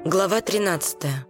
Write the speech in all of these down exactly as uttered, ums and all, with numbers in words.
Глава тринадцатая.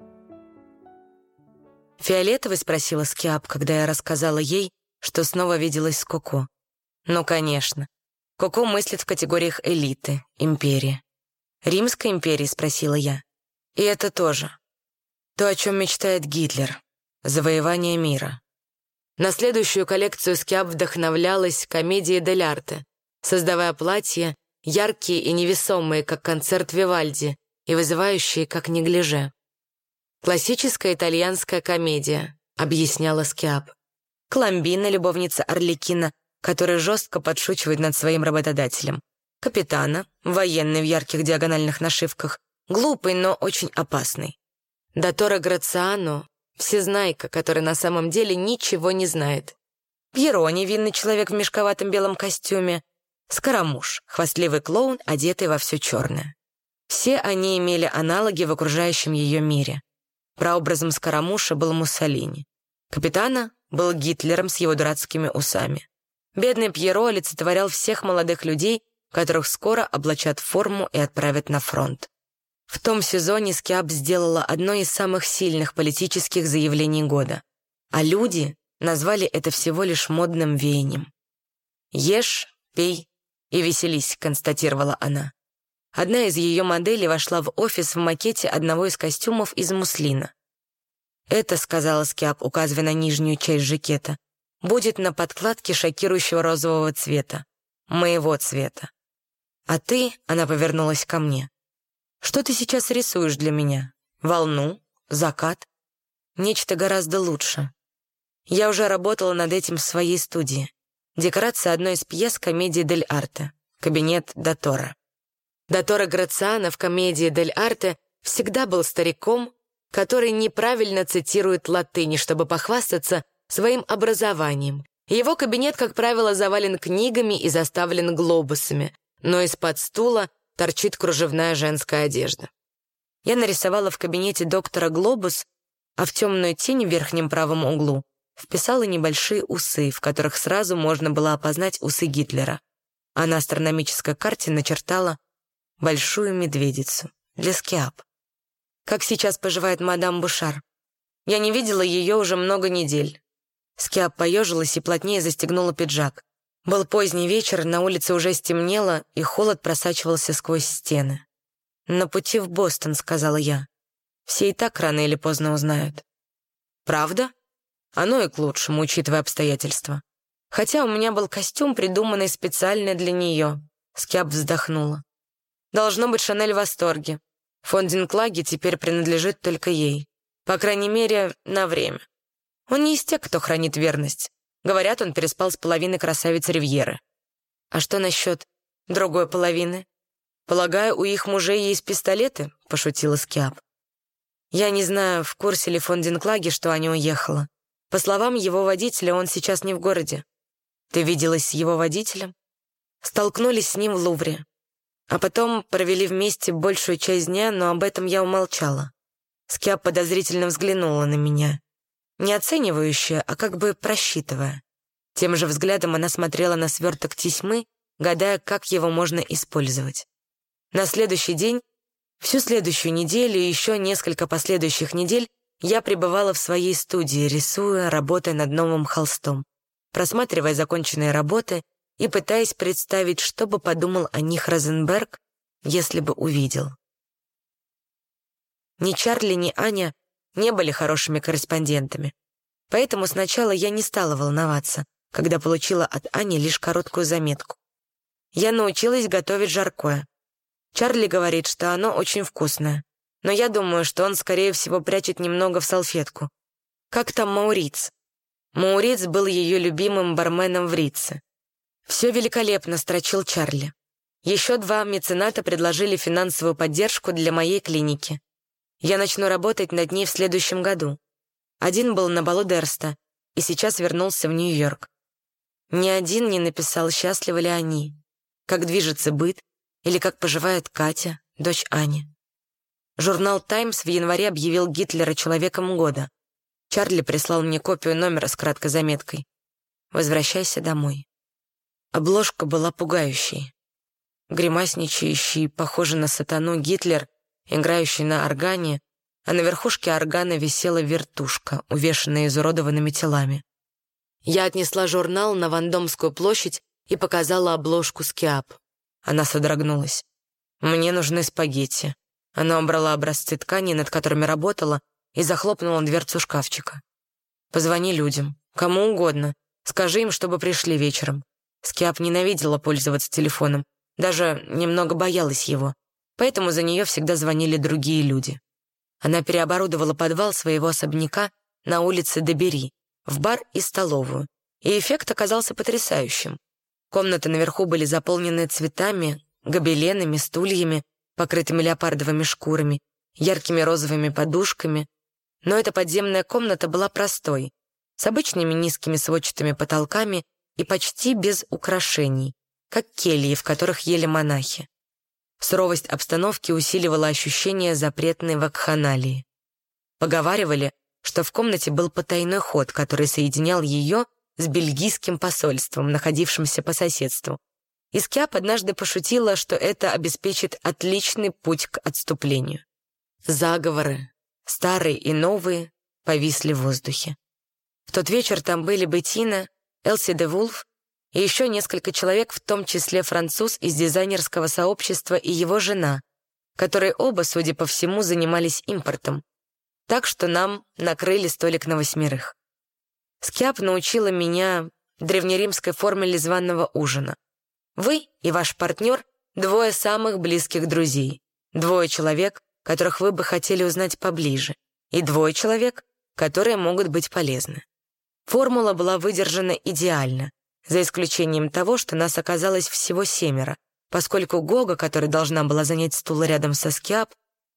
«Фиолетовый?» — спросила Скиап, когда я рассказала ей, что снова виделась с Коко. «Ну, конечно. Коко мыслит в категориях элиты, империи». «Римской империи?» — спросила я. «И это тоже. То, о чем мечтает Гитлер. Завоевание мира». На следующую коллекцию Скиап вдохновлялась комедией дель арте, создавая платья, яркие и невесомые, как концерт Вивальди, и вызывающие, как неглиже. «Классическая итальянская комедия», — объясняла Скиап. Коломбина, любовница Арлекина, который жестко подшучивает над своим работодателем. Капитана, военный в ярких диагональных нашивках, глупый, но очень опасный. Доттора Грациано, всезнайка, который на самом деле ничего не знает. Пьеро, невинный человек в мешковатом белом костюме. Скоромуш, хвастливый клоун, одетый во все черное. Все они имели аналоги в окружающем ее мире. Прообразом Скоромуша был Муссолини. Капитана был Гитлером с его дурацкими усами. Бедный Пьеро олицетворял всех молодых людей, которых скоро облачат в форму и отправят на фронт. В том сезоне Скиап сделала одно из самых сильных политических заявлений года, а люди назвали это всего лишь модным веянием. «Ешь, пей и веселись», — констатировала она. Одна из ее моделей вошла в офис в макете одного из костюмов из муслина. «Это, — сказала Скиап, указывая на нижнюю часть жакета, — будет на подкладке шокирующего розового цвета. Моего цвета. А ты, — она повернулась ко мне, — что ты сейчас рисуешь для меня? Волну? Закат? Нечто гораздо лучше. Я уже работала над этим в своей студии. Декорация одной из пьес комедии дель арте. Кабинет Доттора. Доттора Грациано в комедии дель арте всегда был стариком, который неправильно цитирует латынь, чтобы похвастаться своим образованием. Его кабинет, как правило, завален книгами и заставлен глобусами, но из-под стула торчит кружевная женская одежда. Я нарисовала в кабинете доктора глобус, а в темную тень в верхнем правом углу вписала небольшие усы, в которых сразу можно было опознать усы Гитлера, а на астрономической карте начертала большую медведицу для Скиап. Как сейчас поживает мадам Бушар? Я не видела ее уже много недель. Скиап поежилась и плотнее застегнула пиджак. Был поздний вечер, на улице уже стемнело, и холод просачивался сквозь стены. «На пути в Бостон», — сказала я. «Все и так рано или поздно узнают». «Правда? Оно и к лучшему, учитывая обстоятельства. Хотя у меня был костюм, придуманный специально для нее». Скиап вздохнула. «Должно быть, Шанель в восторге. Фондинклаге теперь принадлежит только ей. По крайней мере, на время. Он не из тех, кто хранит верность. Говорят, он переспал с половиной красавиц Ривьеры. А что насчет другой половины? Полагаю, у их мужей есть пистолеты?» — пошутила Скиап. «Я не знаю, в курсе ли Фондинклаге, что Аня уехала. По словам его водителя, он сейчас не в городе. Ты виделась с его водителем? Столкнулись с ним в Лувре. А потом провели вместе большую часть дня, но об этом я умолчала». Скиап подозрительно взглянула на меня. Не оценивающе, а как бы просчитывая. Тем же взглядом она смотрела на сверток тесьмы, гадая, как его можно использовать. На следующий день, всю следующую неделю и еще несколько последующих недель я пребывала в своей студии, рисуя, работая над новым холстом, просматривая законченные работы и пытаясь представить, что бы подумал о них Розенберг, если бы увидел. Ни Чарли, ни Аня не были хорошими корреспондентами, поэтому сначала я не стала волноваться, когда получила от Ани лишь короткую заметку. Я научилась готовить жаркое. Чарли говорит, что оно очень вкусное, но я думаю, что он, скорее всего, прячет немного в салфетку. Как там Мауриц? Мауриц был ее любимым барменом в Рице. «Все великолепно», — строчил Чарли. Еще два мецената предложили финансовую поддержку для моей клиники. Я начну работать над ней в следующем году. Один был на балу Дерста и сейчас вернулся в Нью-Йорк. Ни один не написал, счастливы ли они, как движется быт или как поживает Катя, дочь Ани. Журнал «Таймс» в январе объявил Гитлера человеком года. Чарли прислал мне копию номера с краткой заметкой: «Возвращайся домой». Обложка была пугающей. Гримасничающий, похожий на сатану Гитлер играющий на органе, а на верхушке органа висела вертушка, увешанная изуродованными телами. Я отнесла журнал на Вандомскую площадь и показала обложку Скиап. Она содрогнулась. «Мне нужны спагетти». Она убрала образцы ткани, над которыми работала, и захлопнула дверцу шкафчика. «Позвони людям, кому угодно. Скажи им, чтобы пришли вечером». Скиап ненавидела пользоваться телефоном, даже немного боялась его, поэтому за нее всегда звонили другие люди. Она переоборудовала подвал своего особняка на улице Дебери в бар и столовую, и эффект оказался потрясающим. Комнаты наверху были заполнены цветами, гобеленами, стульями, покрытыми леопардовыми шкурами, яркими розовыми подушками. Но эта подземная комната была простой, с обычными низкими сводчатыми потолками и почти без украшений, как кельи, в которых ели монахи. Суровость обстановки усиливала ощущение запретной вакханалии. Поговаривали, что в комнате был потайной ход, который соединял ее с бельгийским посольством, находившимся по соседству. И Скиап однажды пошутила, что это обеспечит отличный путь к отступлению. Заговоры, старые и новые, повисли в воздухе. В тот вечер там были Беттина, Элси де Вулф и еще несколько человек, в том числе француз из дизайнерского сообщества и его жена, которые оба, судя по всему, занимались импортом. Так что нам накрыли столик на восьмерых. Скиап научила меня древнеримской формуле званого ужина. Вы и ваш партнер — двое самых близких друзей, двое человек, которых вы бы хотели узнать поближе, и двое человек, которые могут быть полезны. Формула была выдержана идеально, за исключением того, что нас оказалось всего семеро, поскольку Гога, которая должна была занять стул рядом со Скиап,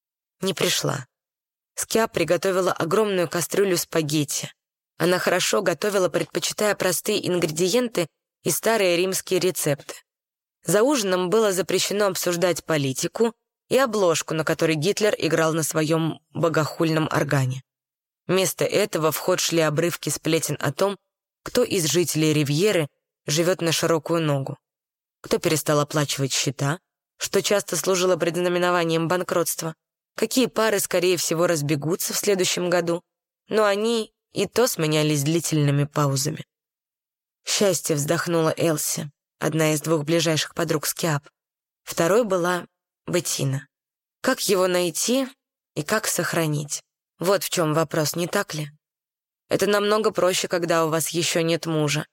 не пришла. Скиап приготовила огромную кастрюлю спагетти. Она хорошо готовила, предпочитая простые ингредиенты и старые римские рецепты. За ужином было запрещено обсуждать политику и обложку, на которой Гитлер играл на своем богохульном органе. Вместо этого в ход шли обрывки сплетен о том, кто из жителей Ривьеры живет на широкую ногу, кто перестал оплачивать счета, что часто служило предзнаменованием банкротства, какие пары, скорее всего, разбегутся в следующем году, но они и то сменялись длительными паузами. «Счастье», — вздохнула Элси, одна из двух ближайших подруг Скиап. Второй была Беттина. Как его найти и как сохранить? Вот в чем вопрос, не так ли? Это намного проще, когда у вас еще нет мужа.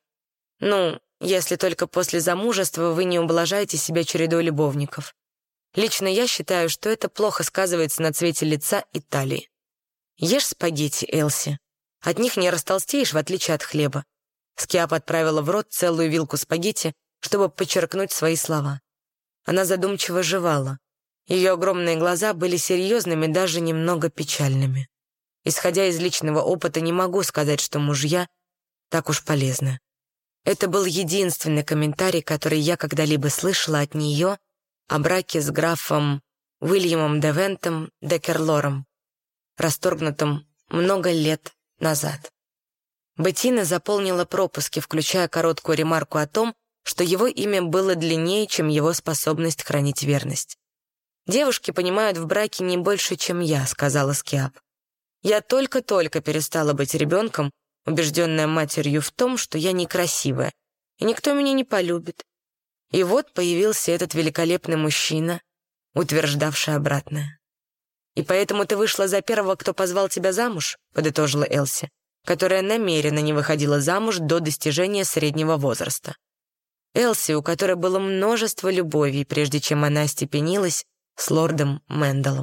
Ну, если только после замужества вы не ублажаете себя чередой любовников. Лично я считаю, что это плохо сказывается на цвете лица и талии. Ешь спагетти, Элси. От них не растолстеешь, в отличие от хлеба. Скиап отправила в рот целую вилку спагетти, чтобы подчеркнуть свои слова. Она задумчиво жевала. Ее огромные глаза были серьезными, даже немного печальными. Исходя из личного опыта, не могу сказать, что мужья так уж полезны. Это был единственный комментарий, который я когда-либо слышала от нее о браке с графом Уильямом де Вентом де Керлором, расторгнутым много лет назад. Беттина заполнила пропуски, включая короткую ремарку о том, что его имя было длиннее, чем его способность хранить верность. «Девушки понимают в браке не больше, чем я», — сказала Скиап. «Я только-только перестала быть ребенком, убежденная матерью в том, что я некрасивая, и никто меня не полюбит. И вот появился этот великолепный мужчина, утверждавший обратное. «И поэтому ты вышла за первого, кто позвал тебя замуж?» — подытожила Элси, которая намеренно не выходила замуж до достижения среднего возраста. Элси, у которой было множество любовей, прежде чем она остепенилась с лордом Менделом.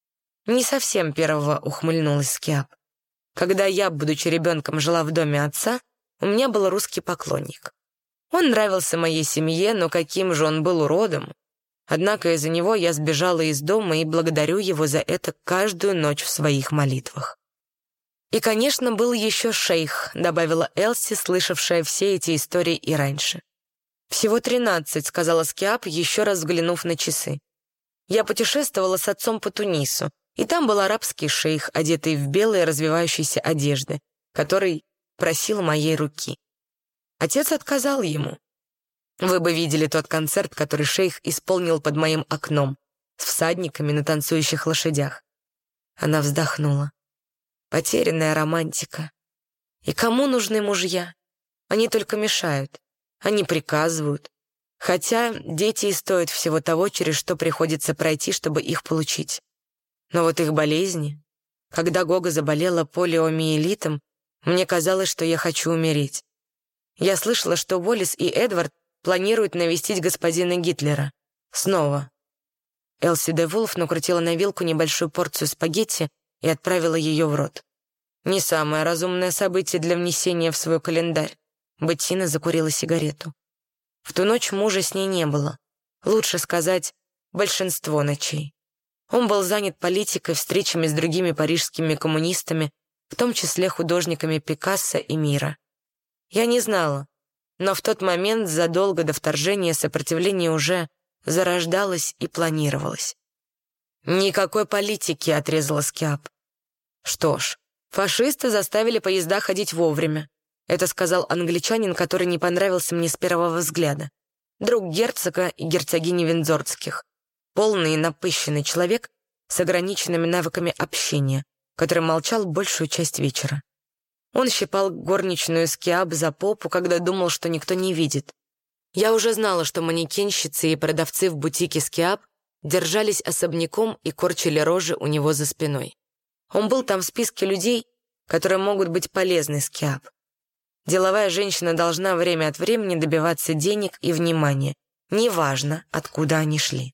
«Не совсем первого», — ухмыльнулась Скиап. «Когда я, будучи ребенком, жила в доме отца, у меня был русский поклонник. Он нравился моей семье, но каким же он был уродом. Однако из-за него я сбежала из дома и благодарю его за это каждую ночь в своих молитвах». «И, конечно, был еще шейх», — добавила Элси, слышавшая все эти истории и раньше. «Всего тринадцать», — сказала Скиап, еще раз взглянув на часы. «Я путешествовала с отцом по Тунису, и там был арабский шейх, одетый в белые развивающиеся одежды, который просил моей руки. Отец отказал ему. Вы бы видели тот концерт, который шейх исполнил под моим окном. с всадниками на танцующих лошадях. Она вздохнула. Потерянная романтика. И кому нужны мужья? Они только мешают. Они приказывают. Хотя дети и стоят всего того, через что приходится пройти, чтобы их получить. Но вот их болезни... Когда Гога заболела полиомиелитом, мне казалось, что я хочу умереть. Я слышала, что Уоллес и Эдвард планируют навестить господина Гитлера. Снова. Элси де Вулф накрутила на вилку небольшую порцию спагетти и отправила ее в рот. Не самое разумное событие для внесения в свой календарь. Беттина закурила сигарету. В ту ночь мужа с ней не было. Лучше сказать, большинство ночей. Он был занят политикой, встречами с другими парижскими коммунистами, в том числе художниками Пикассо и Мира. Я не знала, но в тот момент, задолго до вторжения, сопротивление уже зарождалось и планировалось. «Никакой политики», — отрезала Скиап. «Что ж, фашисты заставили поезда ходить вовремя», — это сказал англичанин, который не понравился мне с первого взгляда. Друг герцога и герцогини Виндзорских. Полный и напыщенный человек с ограниченными навыками общения, который молчал большую часть вечера. Он щипал горничную Скиап за попу, когда думал, что никто не видит. Я уже знала, что манекенщицы и продавцы в бутике Скиап держались особняком и корчили рожи у него за спиной. Он был там в списке людей, которые могут быть полезны Скиап. Деловая женщина должна время от времени добиваться денег и внимания, неважно, откуда они шли.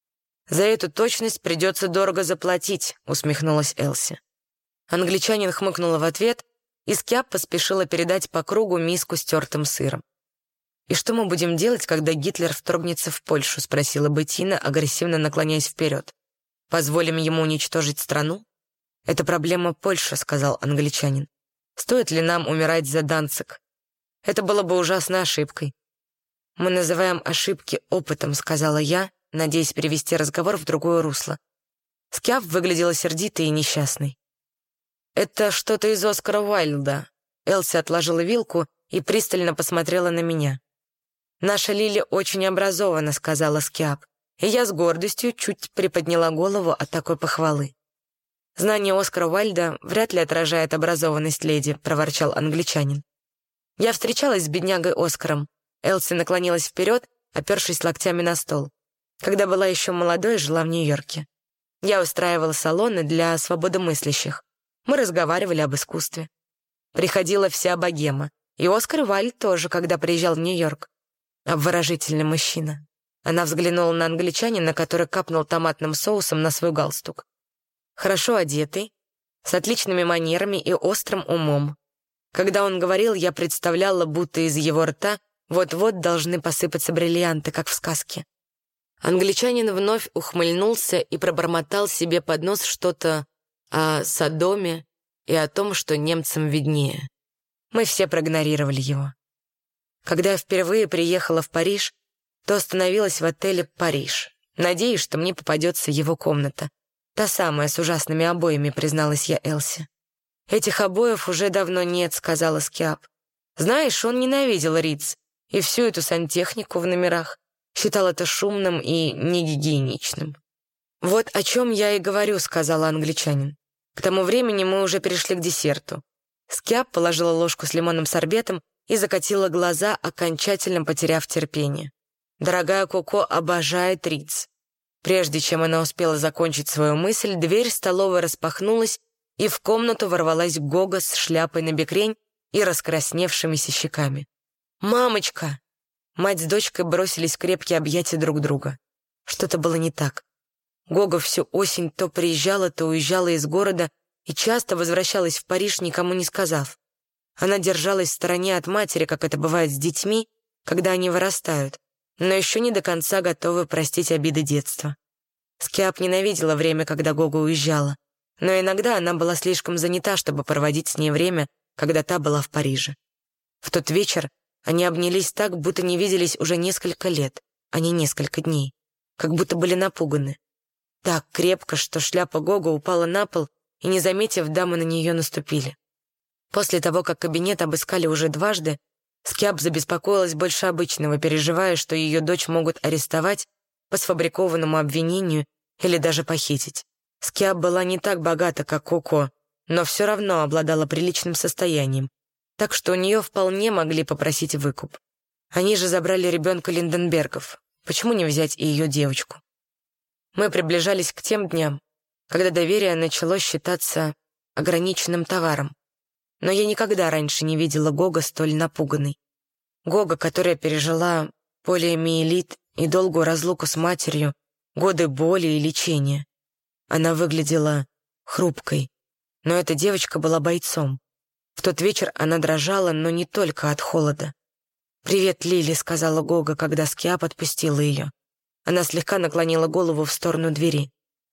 «За эту точность придется дорого заплатить», — усмехнулась Элси. Англичанин хмыкнула в ответ, и Скиап поспешила передать по кругу миску с тертым сыром. «И что мы будем делать, когда Гитлер вторгнется в Польшу?» — спросила Беттина, агрессивно наклоняясь вперед. «Позволим ему уничтожить страну?» «Это проблема Польши», — сказал англичанин. «Стоит ли нам умирать за Данциг? Это было бы ужасной ошибкой». «Мы называем ошибки опытом», — сказала я, надеясь перевести разговор в другое русло. Скиап выглядела сердитой и несчастной. «Это что-то из Оскара Уайльда». Элси отложила вилку и пристально посмотрела на меня. «Наша Лили очень образована», — сказала Скиап, и я с гордостью чуть приподняла голову от такой похвалы. «Знание Оскара Уайльда вряд ли отражает образованность леди», — проворчал англичанин. «Я встречалась с беднягой Оскаром». Элси наклонилась вперед, опершись локтями на стол. Когда была еще молодой, жила в Нью-Йорке. Я устраивала салоны для свободомыслящих. Мы разговаривали об искусстве. Приходила вся богема. И Оскар Уайльд тоже, когда приезжал в Нью-Йорк. Обворожительный мужчина. Она взглянула на англичанина, который капнул томатным соусом на свой галстук. Хорошо одетый, с отличными манерами и острым умом. Когда он говорил, я представляла, будто из его рта вот-вот должны посыпаться бриллианты, как в сказке. Англичанин вновь ухмыльнулся и пробормотал себе под нос что-то о Содоме и о том, что немцам виднее. Мы все проигнорировали его. Когда я впервые приехала в Париж, то остановилась в отеле «Париж», надеясь, что мне попадется его комната. Та самая, с ужасными обоями, призналась я Элси. «Этих обоев уже давно нет», — сказала Скиап. «Знаешь, он ненавидел Риц и всю эту сантехнику в номерах. Считал это шумным и негигиеничным». «Вот о чем я и говорю», — сказала англичанин. К тому времени мы уже перешли к десерту. Скиап положила ложку с лимонным сорбетом и закатила глаза, окончательно потеряв терпение. Дорогая Коко обожает Риц. Прежде чем она успела закончить свою мысль, дверь столовой распахнулась, и в комнату ворвалась Гога с шляпой на бекрень и раскрасневшимися щеками. «Мамочка!» Мать с дочкой бросились в крепкие объятия друг друга. Что-то было не так. Гога всю осень то приезжала, то уезжала из города и часто возвращалась в Париж, никому не сказав. Она держалась в стороне от матери, как это бывает с детьми, когда они вырастают, но еще не до конца готовы простить обиды детства. Скиап ненавидела время, когда Гога уезжала, но иногда она была слишком занята, чтобы проводить с ней время, когда та была в Париже. В тот вечер они обнялись так, будто не виделись уже несколько лет, а не несколько дней, как будто были напуганы. Так крепко, что шляпа Гога упала на пол, и, не заметив, дамы на нее наступили. После того, как кабинет обыскали уже дважды, Скиап забеспокоилась больше обычного, переживая, что ее дочь могут арестовать по сфабрикованному обвинению или даже похитить. Скиап была не так богата, как Коко, но все равно обладала приличным состоянием, так что у нее вполне могли попросить выкуп. Они же забрали ребенка Линденбергов. Почему не взять и ее девочку? Мы приближались к тем дням, когда доверие начало считаться ограниченным товаром. Но я никогда раньше не видела Гога столь напуганной. Гога, которая пережила полиомиелит и долгую разлуку с матерью, годы боли и лечения. Она выглядела хрупкой, но эта девочка была бойцом. В тот вечер она дрожала, но не только от холода. «Привет, Лили», — сказала Гога, когда Скиап отпустила ее. Она слегка наклонила голову в сторону двери.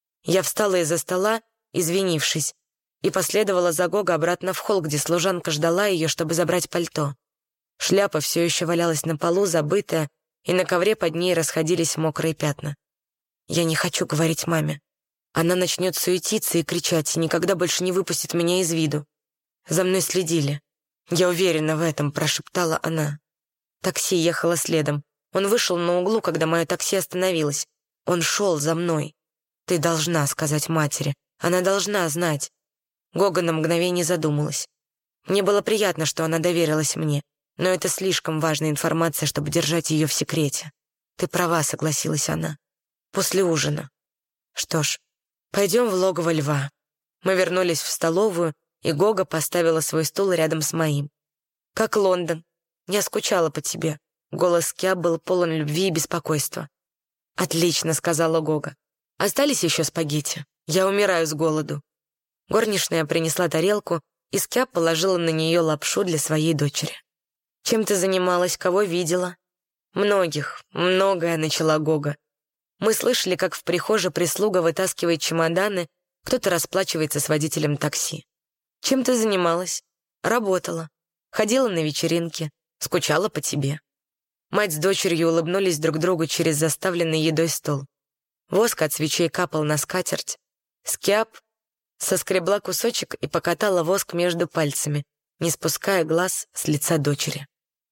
Я встала из-за стола, извинившись, и последовала за Гого обратно в холл, где служанка ждала ее, чтобы забрать пальто. Шляпа все еще валялась на полу, забытая, и на ковре под ней расходились мокрые пятна. «Я не хочу говорить маме. Она начнет суетиться и кричать, и никогда больше не выпустит меня из виду. За мной следили. Я уверена в этом», — прошептала она. Такси ехало следом. Он вышел на углу, когда мое такси остановилось. Он шел за мной. «Ты должна сказать матери. Она должна знать». Гога на мгновение задумалась. Мне было приятно, что она доверилась мне, но это слишком важная информация, чтобы держать ее в секрете. «Ты права», — согласилась она. «После ужина». Что ж, пойдем в логово льва. Мы вернулись в столовую, и Гога поставила свой стул рядом с моим. «Как Лондон? Я скучала по тебе». Голос Скиап был полон любви и беспокойства. «Отлично», — сказала Гога. «Остались еще спагетти? Я умираю с голоду». Горничная принесла тарелку, и Скиап положила на нее лапшу для своей дочери. «Чем ты занималась? Кого видела?» «Многих, многое», — начала Гога. Мы слышали, как в прихожей прислуга вытаскивает чемоданы, кто-то расплачивается с водителем такси. «Чем ты занималась?» «Работала. Ходила на вечеринки. Скучала по тебе». Мать с дочерью улыбнулись друг другу через заставленный едой стол. Воск от свечей капал на скатерть. Скиап соскребла кусочек и покатала воск между пальцами, не спуская глаз с лица дочери.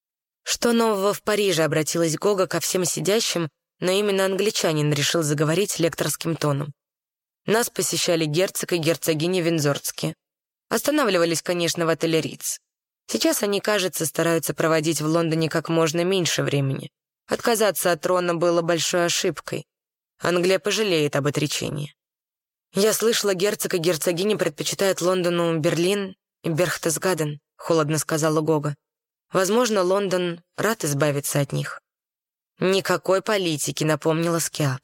«Что нового в Париже?» — обратилась Гога ко всем сидящим, но именно англичанин решил заговорить лекторским тоном. Нас посещали герцог и герцогиня Виндзорские. Останавливались, конечно, в отеле Риц. Сейчас они, кажется, стараются проводить в Лондоне как можно меньше времени. Отказаться от трона было большой ошибкой. Англия пожалеет об отречении. «Я слышала, герцог и герцогиня предпочитают Лондону Берлин и Берхтесгаден», — холодно сказала Гога. «Возможно, Лондон рад избавиться от них». «Никакой политики», — напомнила Скиап.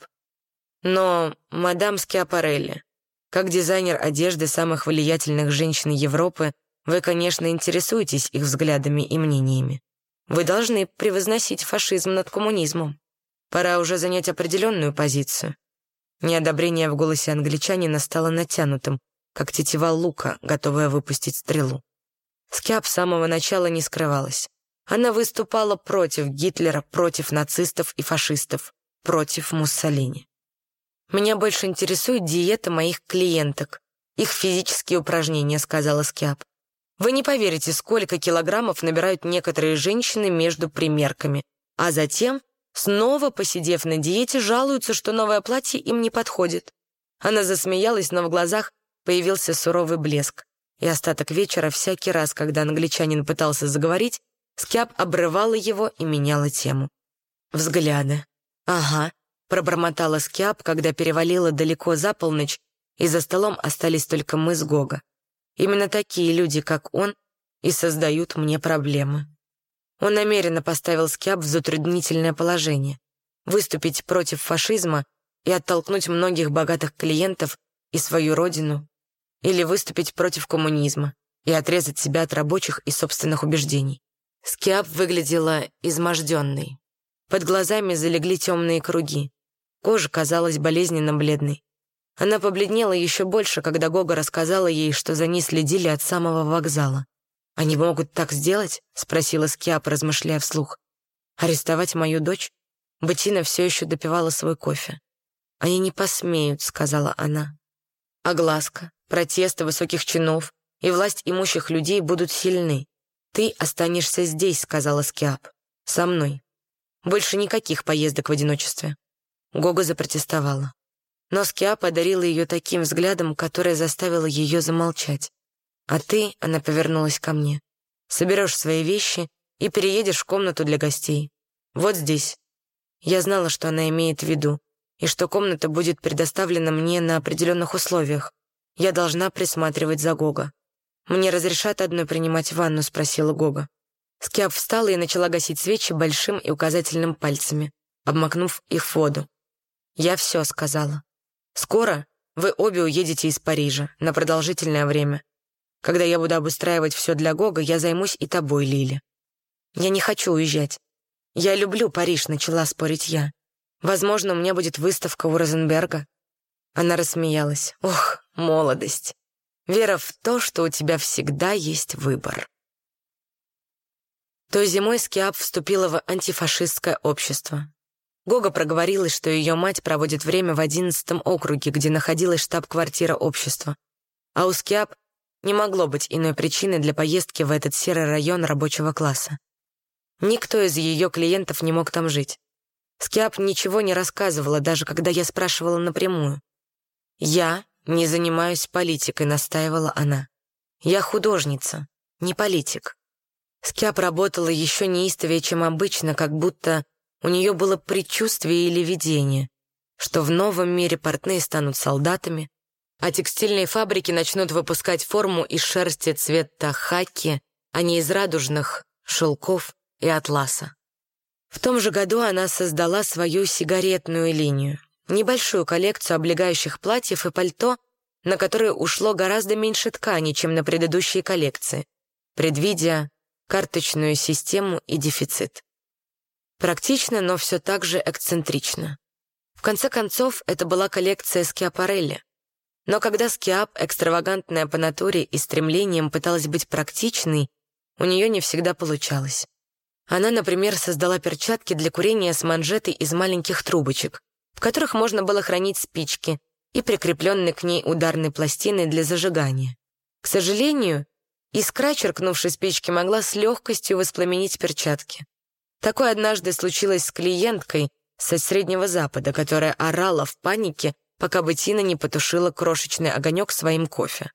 «Но, мадам Скиапарелли, как дизайнер одежды самых влиятельных женщин Европы, вы, конечно, интересуетесь их взглядами и мнениями. Вы должны превозносить фашизм над коммунизмом. Пора уже занять определенную позицию». Неодобрение в голосе англичанина стало натянутым, как тетива лука, готовая выпустить стрелу. Скиап с самого начала не скрывалась. Она выступала против Гитлера, против нацистов и фашистов, против Муссолини. «Меня больше интересует диета моих клиенток, их физические упражнения», — сказала Скиап. «Вы не поверите, сколько килограммов набирают некоторые женщины между примерками, а затем, снова посидев на диете, жалуются, что новое платье им не подходит». Она засмеялась, но в глазах появился суровый блеск. И остаток вечера, всякий раз, когда англичанин пытался заговорить, Скиап обрывала его и меняла тему. «Взгляды. Ага», — пробормотала Скиап, когда перевалила далеко за полночь, и за столом остались только мы с Гога. «Именно такие люди, как он, и создают мне проблемы». Он намеренно поставил Скиап в затруднительное положение. Выступить против фашизма и оттолкнуть многих богатых клиентов и свою родину, или выступить против коммунизма и отрезать себя от рабочих и собственных убеждений. Скиап выглядела изможденной. Под глазами залегли темные круги. Кожа казалась болезненно бледной. Она побледнела еще больше, когда Гога рассказала ей, что за ней следили от самого вокзала. «Они могут так сделать?» — спросила Скиап, размышляя вслух. «Арестовать мою дочь?» Беттина все еще допивала свой кофе. «Они не посмеют», — сказала она. «Огласка, протесты высоких чинов и власть имущих людей будут сильны. Ты останешься здесь», — сказала Скиап. «Со мной. Больше никаких поездок в одиночестве». Гога запротестовала. Но Скиап подарила ее таким взглядом, который заставил ее замолчать. «А ты», — она повернулась ко мне, — «соберешь свои вещи и переедешь в комнату для гостей. Вот здесь». Я знала, что она имеет в виду, и что комната будет предоставлена мне на определенных условиях. Я должна присматривать за Гого. «Мне разрешат одной принимать ванну?» — спросила Гога. Скиап встала и начала гасить свечи большим и указательным пальцами, обмакнув их в воду. «Я все сказала. Скоро вы обе уедете из Парижа на продолжительное время. Когда я буду обустраивать все для Гога, я займусь и тобой, Лили». «Я не хочу уезжать. Я люблю Париж», — начала спорить я. «Возможно, у меня будет выставка у Розенберга». Она рассмеялась. «Ох, молодость! Вера в то, что у тебя всегда есть выбор». Той зимой Скиап вступила в антифашистское общество. Гога проговорилась, что ее мать проводит время в одиннадцатом округе, где находилась штаб-квартира общества. А у Скиап не могло быть иной причины для поездки в этот серый район рабочего класса. Никто из ее клиентов не мог там жить. Скиап ничего не рассказывала, даже когда я спрашивала напрямую. «Я не занимаюсь политикой», — настаивала она. «Я художница, не политик». Скиап работала еще неистовее, чем обычно, как будто у нее было предчувствие или видение, что в новом мире портные станут солдатами, а текстильные фабрики начнут выпускать форму из шерсти цвета хаки, а не из радужных шелков и атласа. В том же году она создала свою сигаретную линию, небольшую коллекцию облегающих платьев и пальто, на которые ушло гораздо меньше ткани, чем на предыдущие коллекции, предвидя карточную систему и дефицит. Практично, но все так же эксцентрично. В конце концов, это была коллекция Скиапарелли. Но когда Скиап, экстравагантная по натуре и стремлением, пыталась быть практичной, у нее не всегда получалось. Она, например, создала перчатки для курения с манжетой из маленьких трубочек, в которых можно было хранить спички, и прикрепленной к ней ударной пластиной для зажигания. К сожалению, искра, черкнувшей спички, могла с легкостью воспламенить перчатки. Такое однажды случилось с клиенткой со Среднего Запада, которая орала в панике, пока Беттина не потушила крошечный огонек своим кофе.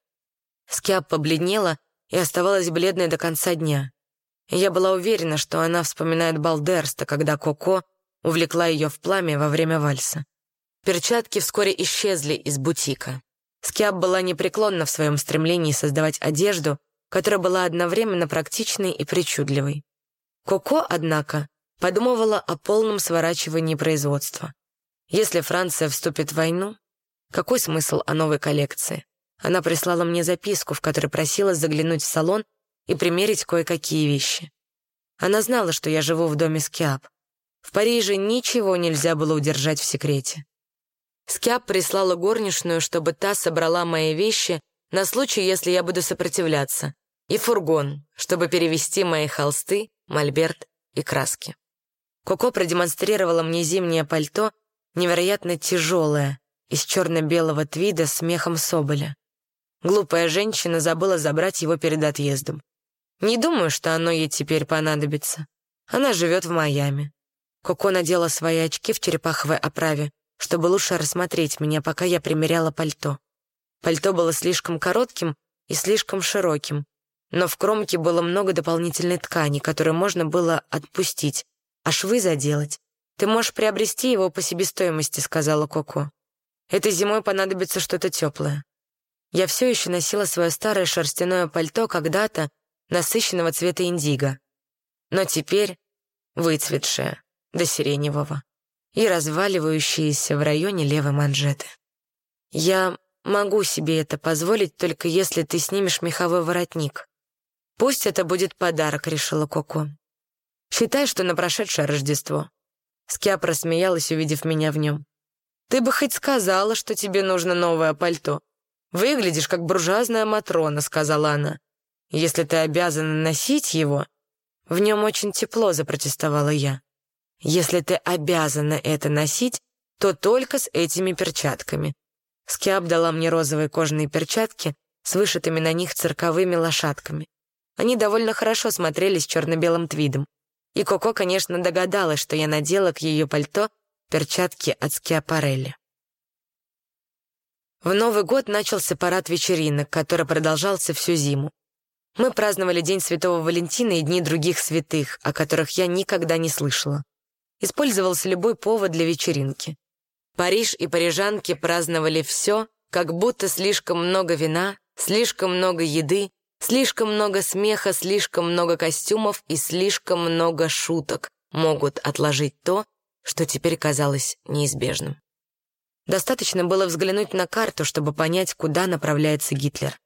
Скиап побледнела и оставалась бледной до конца дня. Я была уверена, что она вспоминает Балдерста, когда Коко увлекла ее в пламя во время вальса. Перчатки вскоре исчезли из бутика. Скиап была непреклонна в своем стремлении создавать одежду, которая была одновременно практичной и причудливой. Коко, однако, подумывала о полном сворачивании производства. Если Франция вступит в войну, какой смысл о новой коллекции? Она прислала мне записку, в которой просила заглянуть в салон и примерить кое-какие вещи. Она знала, что я живу в доме Скиап. В Париже ничего нельзя было удержать в секрете. Скиап прислала горничную, чтобы та собрала мои вещи на случай, если я буду сопротивляться, и фургон, чтобы перевезти мои холсты, мольберт и краски. Коко продемонстрировала мне зимнее пальто, невероятно тяжелое, из черно-белого твида с мехом соболя. Глупая женщина забыла забрать его перед отъездом. Не думаю, что оно ей теперь понадобится. Она живет в Майами. Коко надела свои очки в черепаховой оправе, чтобы лучше рассмотреть меня, пока я примеряла пальто. Пальто было слишком коротким и слишком широким, но в кромке было много дополнительной ткани, которую можно было отпустить, а швы заделать. «Ты можешь приобрести его по себестоимости», — сказала Коко. «Этой зимой понадобится что-то теплое». Я все еще носила свое старое шерстяное пальто когда-то насыщенного цвета индиго, но теперь выцветшее до сиреневого и разваливающееся в районе левой манжеты. «Я могу себе это позволить, только если ты снимешь меховой воротник. Пусть это будет подарок», — решила Коко. «Считай, что на прошедшее Рождество». Скиап рассмеялась, увидев меня в нем. «Ты бы хоть сказала, что тебе нужно новое пальто. Выглядишь как буржуазная Матрона», — сказала она. «Если ты обязана носить его...» «В нем очень тепло», — запротестовала я. «Если ты обязана это носить, то только с этими перчатками». Скиап дала мне розовые кожаные перчатки с вышитыми на них цирковыми лошадками. Они довольно хорошо смотрелись черно-белым твидом. И Коко, конечно, догадалась, что я надела к ее пальто перчатки от Скиапарелли. В Новый год начался парад вечеринок, который продолжался всю зиму. Мы праздновали День Святого Валентина и дни других святых, о которых я никогда не слышала. Использовался любой повод для вечеринки. Париж и парижанки праздновали все, как будто слишком много вина, слишком много еды, слишком много смеха, слишком много костюмов и слишком много шуток могут отложить то, что теперь казалось неизбежным. Достаточно было взглянуть на карту, чтобы понять, куда направляется Гитлер.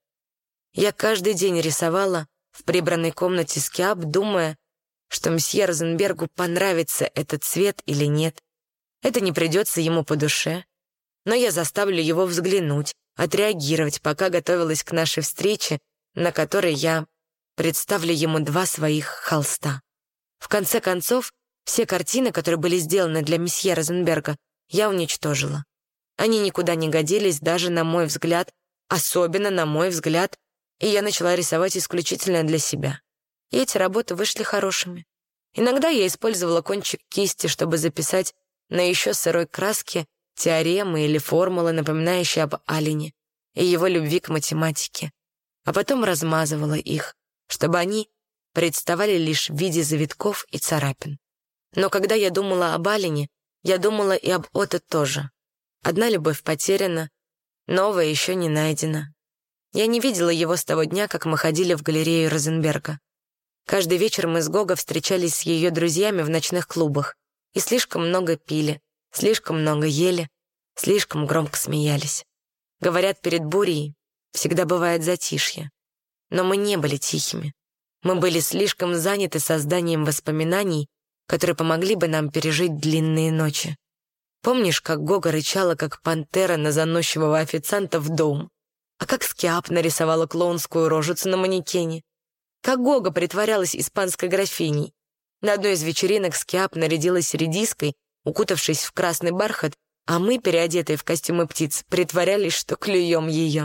Я каждый день рисовала в прибранной комнате Скиап, думая, что мсье Розенбергу понравится этот цвет или нет. Это не придется ему по душе. Но я заставлю его взглянуть, отреагировать, пока готовилась к нашей встрече, на которой я представлю ему два своих холста. В конце концов, все картины, которые были сделаны для месье Розенберга, я уничтожила. Они никуда не годились, даже на мой взгляд, особенно на мой взгляд, и я начала рисовать исключительно для себя. И эти работы вышли хорошими. Иногда я использовала кончик кисти, чтобы записать на еще сырой краске теоремы или формулы, напоминающие об Аллене и его любви к математике, а потом размазывала их, чтобы они представали лишь в виде завитков и царапин. Но когда я думала об Аллене, я думала и об Отто тоже. Одна любовь потеряна, новая еще не найдена. Я не видела его с того дня, как мы ходили в галерею Розенберга. Каждый вечер мы с Гого встречались с ее друзьями в ночных клубах и слишком много пили, слишком много ели, слишком громко смеялись. Говорят, перед бурей всегда бывает затишье. Но мы не были тихими. Мы были слишком заняты созданием воспоминаний, которые помогли бы нам пережить длинные ночи. Помнишь, как Гога рычала, как пантера на заносчивого официанта в дом? А как Скиап нарисовала клоунскую рожицу на манекене? Как Гога притворялась испанской графиней? На одной из вечеринок Скиап нарядилась редиской, укутавшись в красный бархат, а мы, переодетые в костюмы птиц, притворялись, что клюем ее.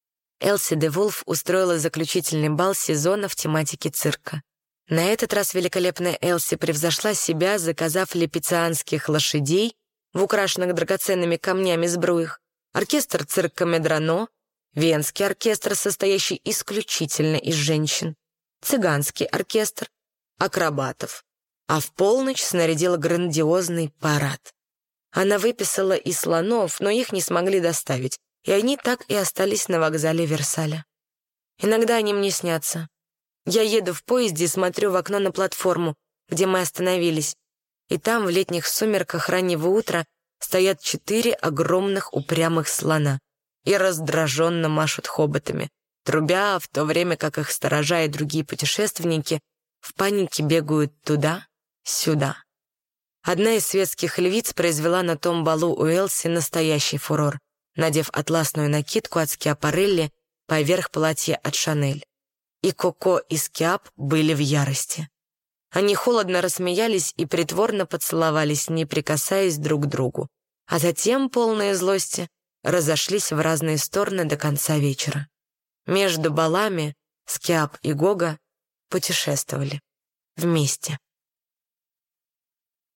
Элси де Вулф устроила заключительный бал сезона в тематике цирка. На этот раз великолепная Элси превзошла себя, заказав лепицианских лошадей в украшенных драгоценными камнями сбруях, оркестр цирка Медрано, венский оркестр, состоящий исключительно из женщин, цыганский оркестр, акробатов, а в полночь снарядила грандиозный парад. Она выписала и слонов, но их не смогли доставить, и они так и остались на вокзале Версаля. Иногда они мне снятся. Я еду в поезде и смотрю в окно на платформу, где мы остановились, и там в летних сумерках раннего утра стоят четыре огромных упрямых слона и раздраженно машут хоботами, трубя, в то время как их сторожа и другие путешественники в панике бегают туда-сюда. Одна из светских львиц произвела на том балу у Элси настоящий фурор, надев атласную накидку от Скиапарелли поверх платья от Шанель. И Коко, и Скиап были в ярости. Они холодно рассмеялись и притворно поцеловались, не прикасаясь друг к другу, а затем, полные злости, разошлись в разные стороны до конца вечера. Между балами Скиап и Гога путешествовали вместе.